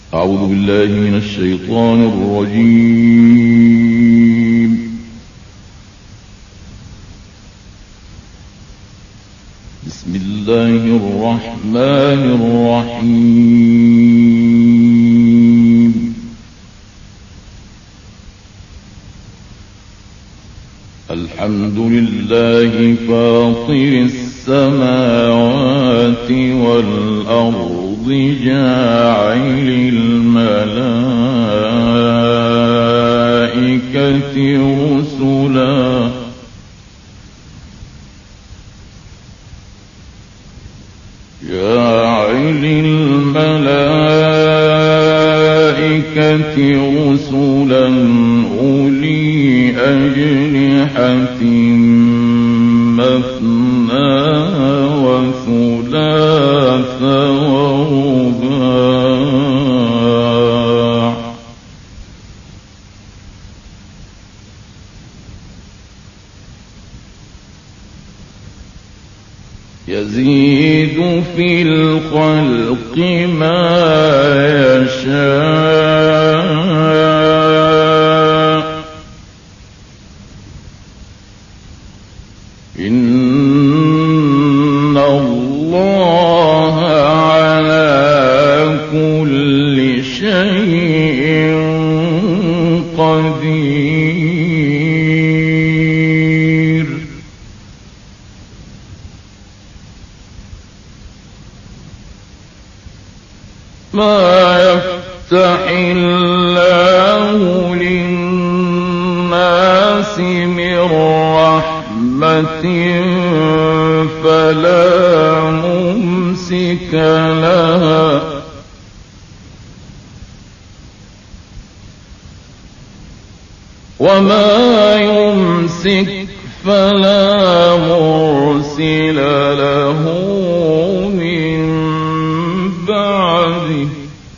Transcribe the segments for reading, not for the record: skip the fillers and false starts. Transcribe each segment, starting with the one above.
أعوذ بالله من الشيطان الرجيم. بسم الله الرحمن الرحيم. الحمد لله فاطر السماوات والأرض جاعل الملائكة رسلا أولي أجنحة مثنى وثلاث ورباع يزيد في الخلق ما يشاء إن الله على كل شيء قدير. ما يفتح الله للناس من رحمة فلا ممسك لها وما يمسك فلا مرسل له من بعده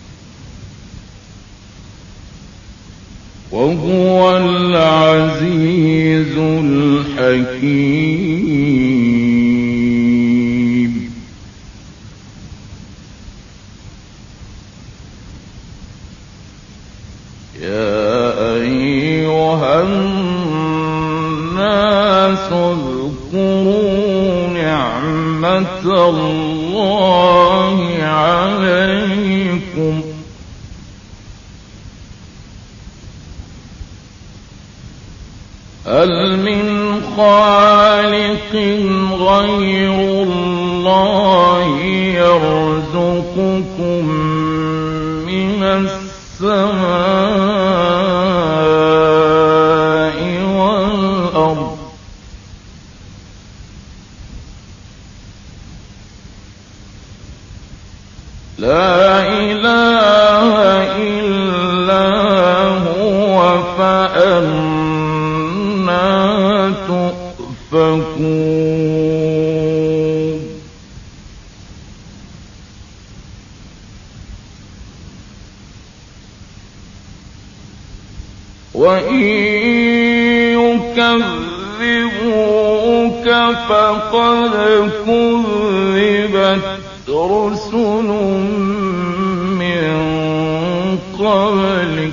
وهو العزيز الحكيم. يا أيها الناس اذكروا نعمة الله عليكم هل من خالق غير الله يرزقكم من السماء والأرض لا إله إلا هو فأنا تؤفكون. وإن يكذبوك فقد كذبت رسل من قبلك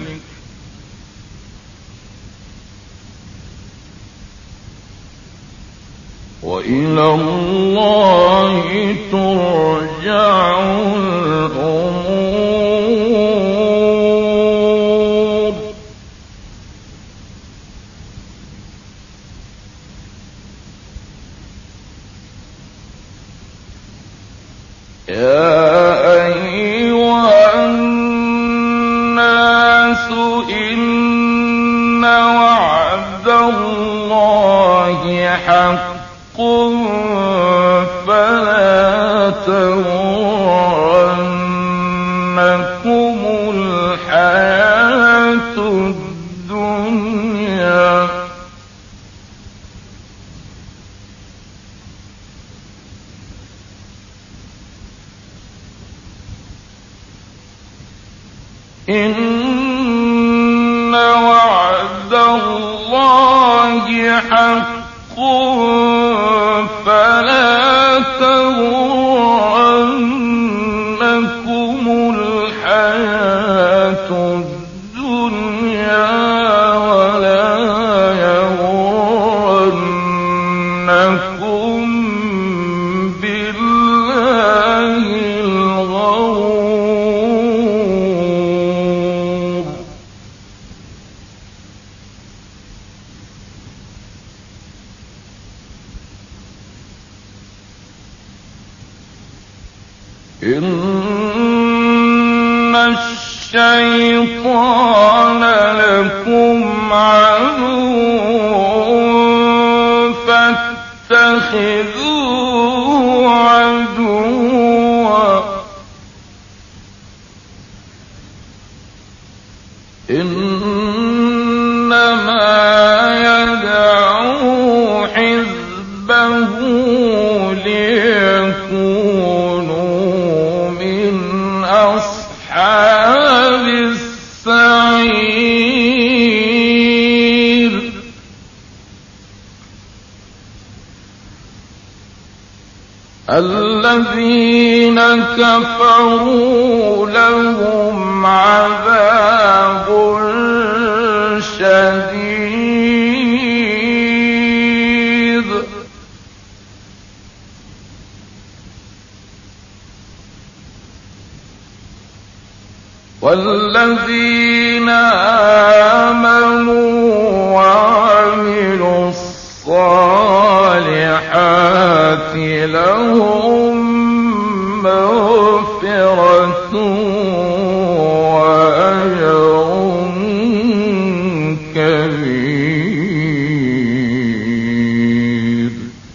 وإلى الله ترجع الأمور. يا أيها الناس إن وعد الله حق فلا تغرنكم الحياة الدنيا إن وعد الله حق فلا تغرنكم الحياة الشيطان لكم عدو فاتخذوه عدوا إنما يدعو حزبه ليكونوا من أصحاب السعير الذين كفروا لهم عذاب شديد والذين آمنوا وعملوا الصالحات لهم مغفرة وأجر كبير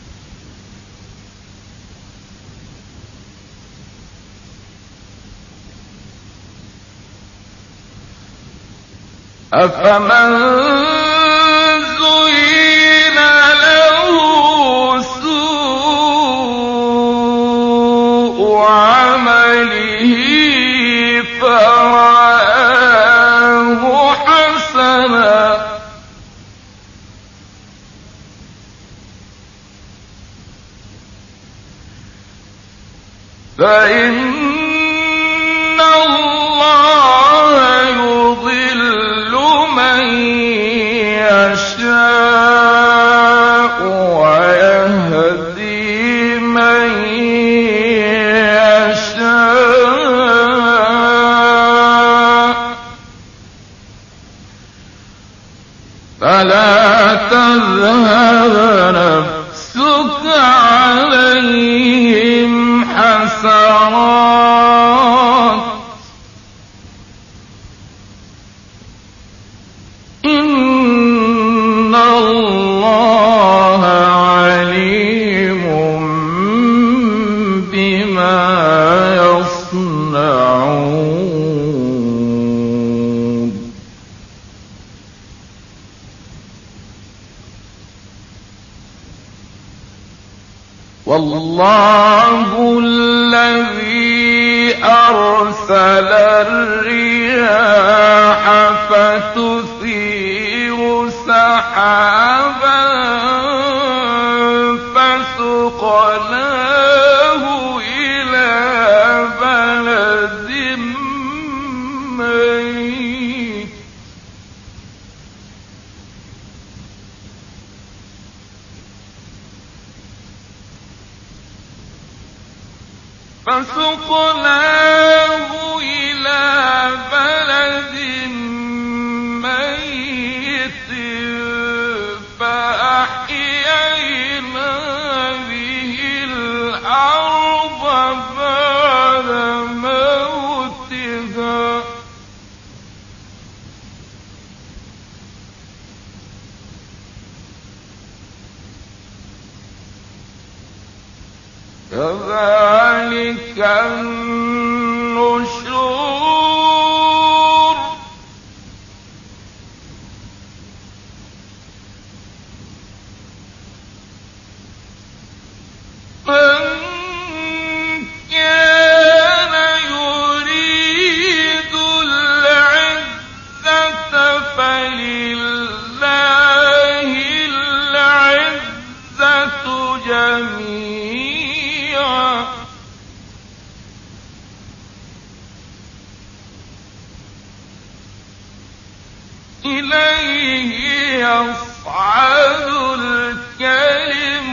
أفمن زين له سوء عمله فرآه حسنا فإن الله يضل من يشاء ويهدي من يشاء فلا تذهب نفسك عليهم حسرات إن الله عليم بما يصنعون والله الذي أرسل الرياح فتثير سحابا فسقناه إلى بلد ميت فأحيينا به الأرض بعد موتها كذلك النشور من كان يريد العزة فلله العزة جميعا إليه يصعد الكلم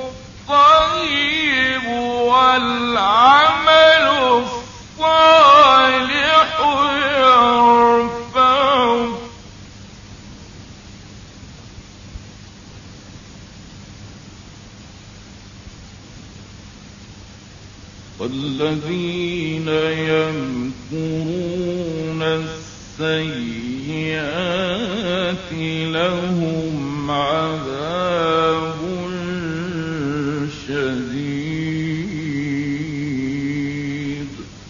الطيب والعمل الصالح يرفعه والذين يمكرون السيئات لهم عذاب شديد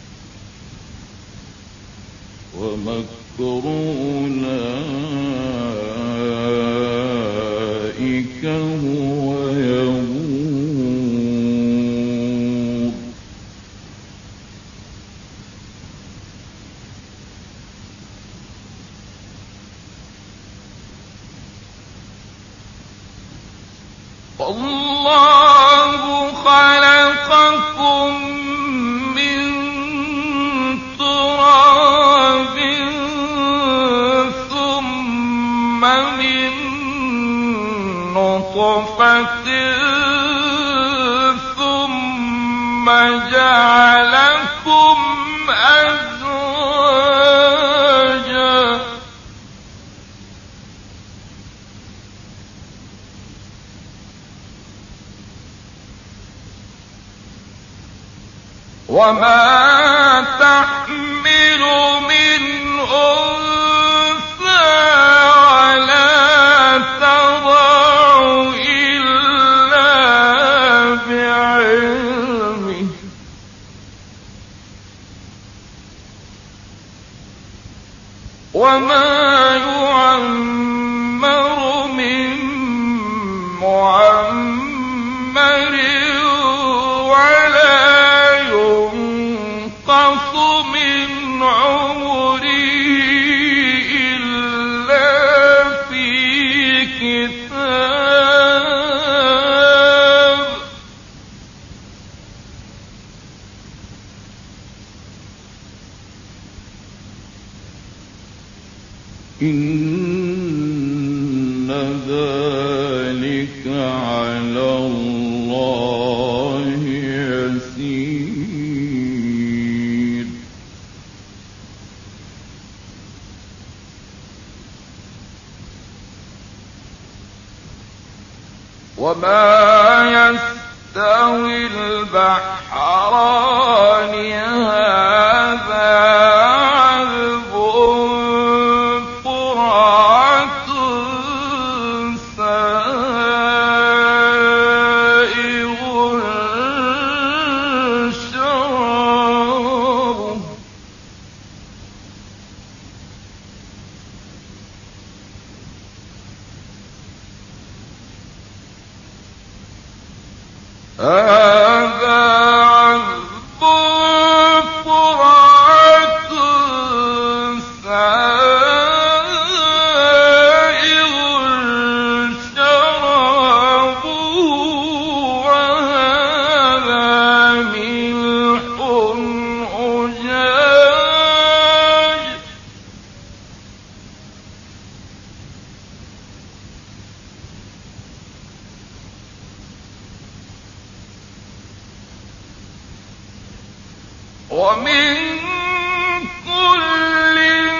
ومكر أولئك هو يبور والله خلقكم من تراب ثم من نطفة ثم جعلكم أزواجا وما تحمل من أنثى ولا تضع إلا بعلمه وما يعمر من معمر ولا ينقص من عمره إلا في كتاب إن ذلك على الله يسير وما يستوي البحران هذا عذب فرات سائغ شرابه هذا عذب فرات سائغ شرابه وهذا ملح أجاج ومن كل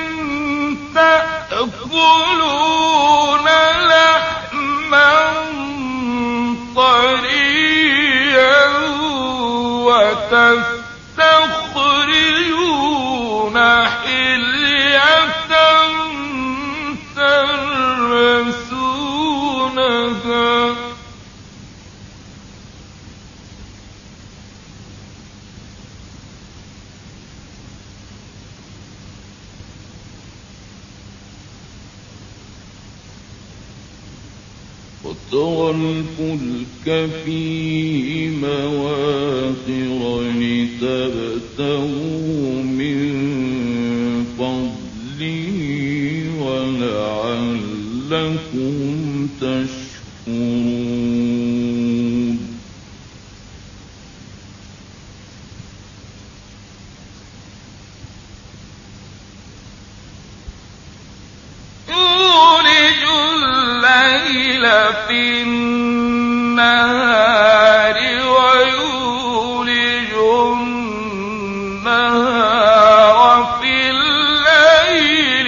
تأكلون لحما طريا وتستخرجون حلية تلبسونها وترى الفلك فيه مواخر لتبتغوا من فضله ولعلكم تشكرون يولج الليل في النهار ويولج النهار في الليل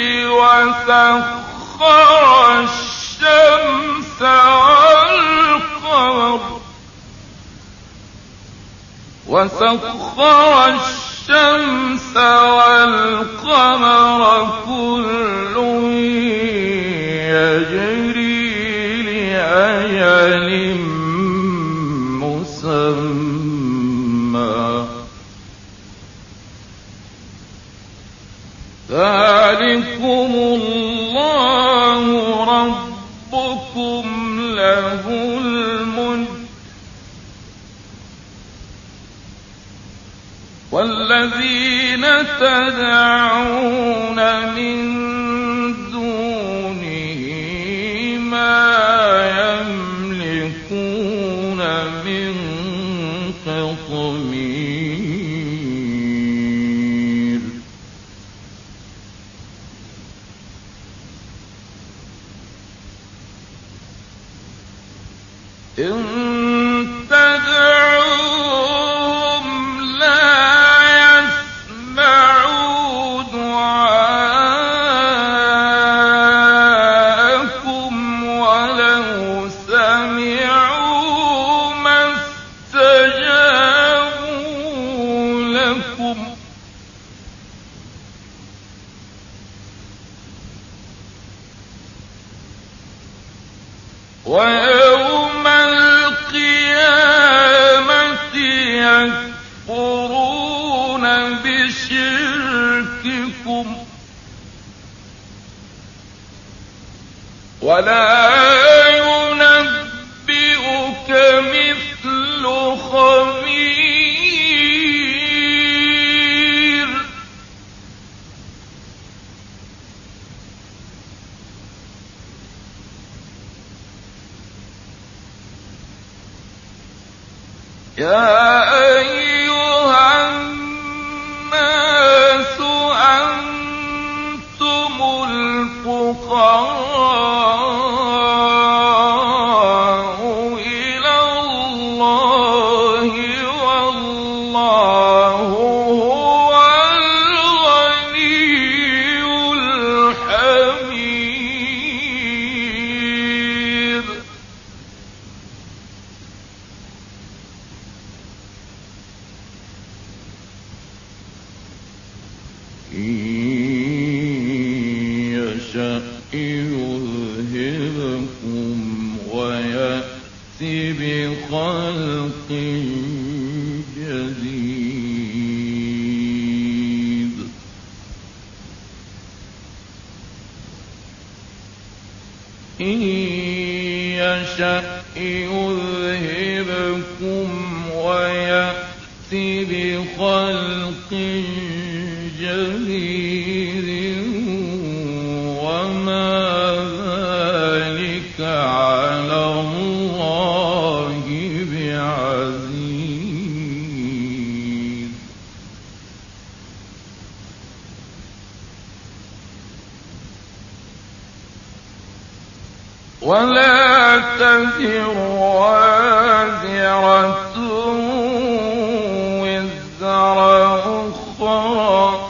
وسخر الشمس والقمر كل ذلكم الله ربكم له الملك والذين تدعون من دونه ما يملكون من قطمير إن تدعوهم لا يسمعوا دعاءكم ولو سمعوا ما استجابوا لكم ويوم القيامة يكفرون بشرككم ولا ينبئك مثل خبير يا أيها الناس أنتم الفقراء إلى الله والله هو الغني الحميد إن يشأ يذهبكم ويأتي بخلق جديد إن يشأ يذهبكم ويأتي بخلق جديد وما ذلك على الله بعزيز ولا تزر وازرة وزر أخرى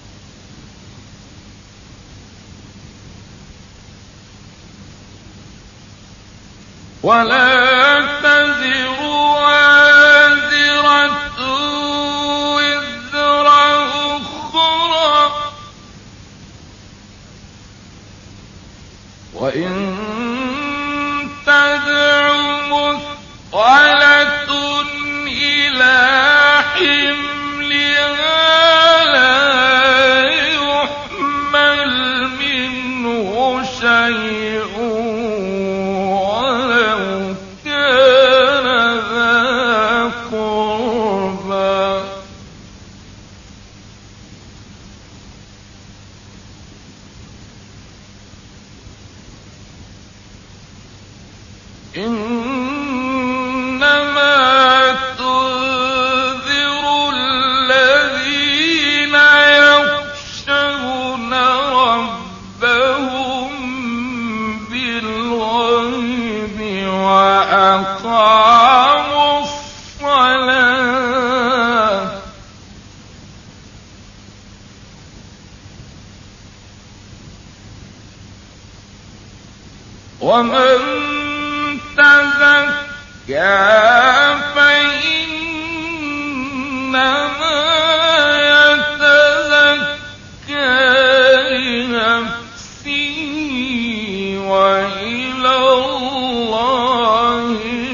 ولا تزر وازرة وزر أخرى وإن تدع مثقلة إلى حملها لا يحمل منه شيء ولو كان ذا قربى إنما تنذر الذين يخشون ربهم بالغيب وأقاموا الصلاة ومن تزكى فإنما يتزكى لنفسه وإلى الله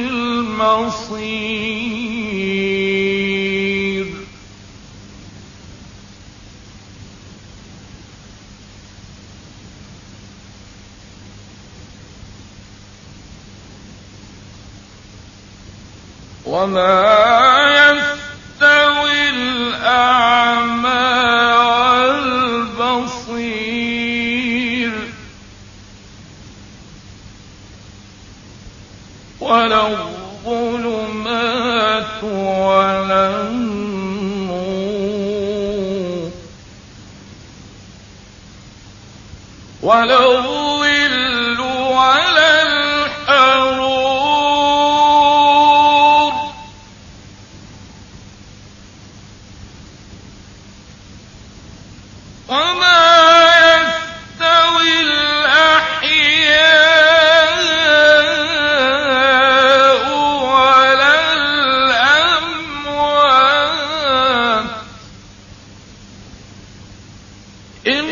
المصير. وما يستوي الأعمى والبصير ولا الظلمات ولا النور ولا الظل ولا الحرور وما يستوي الأحياء ولا الأموات إن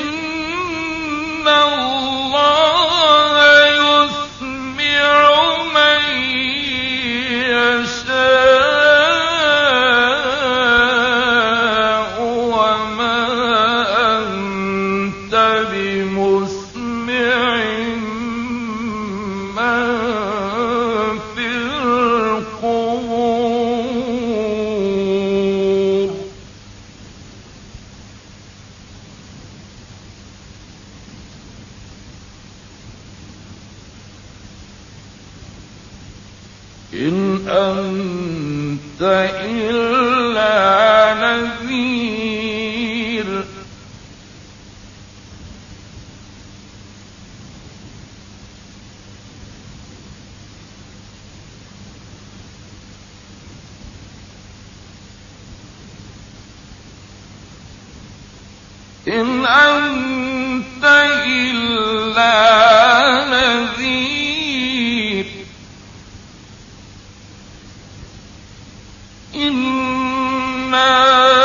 الله يسمع من يشاء وما أنت بمسمع من في القبور إن أنت إلا نذير إن أنت إلا نذير إنا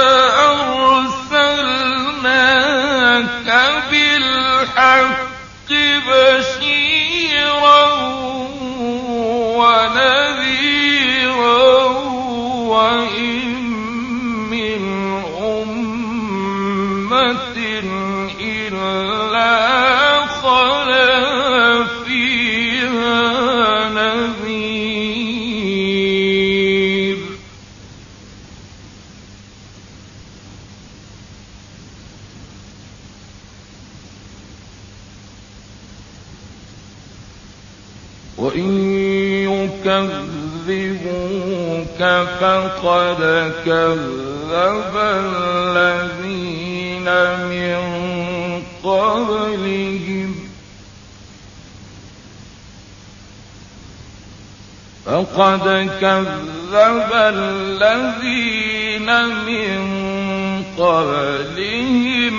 أرسلناك بالحق بشيرا ونذيرا وإن من أمة إلا خلا فيها نذير وإن يكذبوك فقد كذب الذين من قبلهم فقد كذب الذين من قبلهم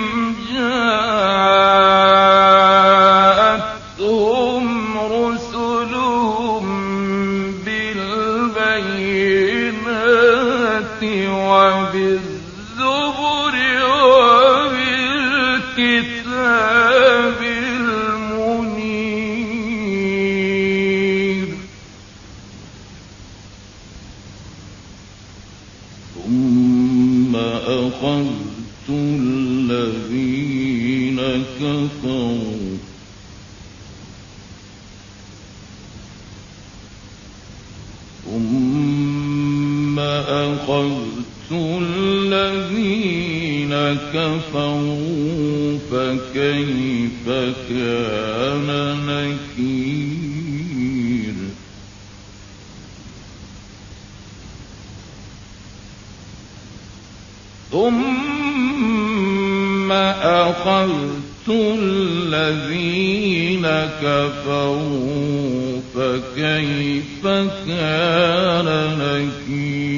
جاءتهم رسلهم بالبينات وبالزبر وبالكتاب المنير ثم أخذت الذين كفروا ثم أخذت الذين كفروا فكيف كان نكير ثم أخذت الذين كفروا فكيف كان نكير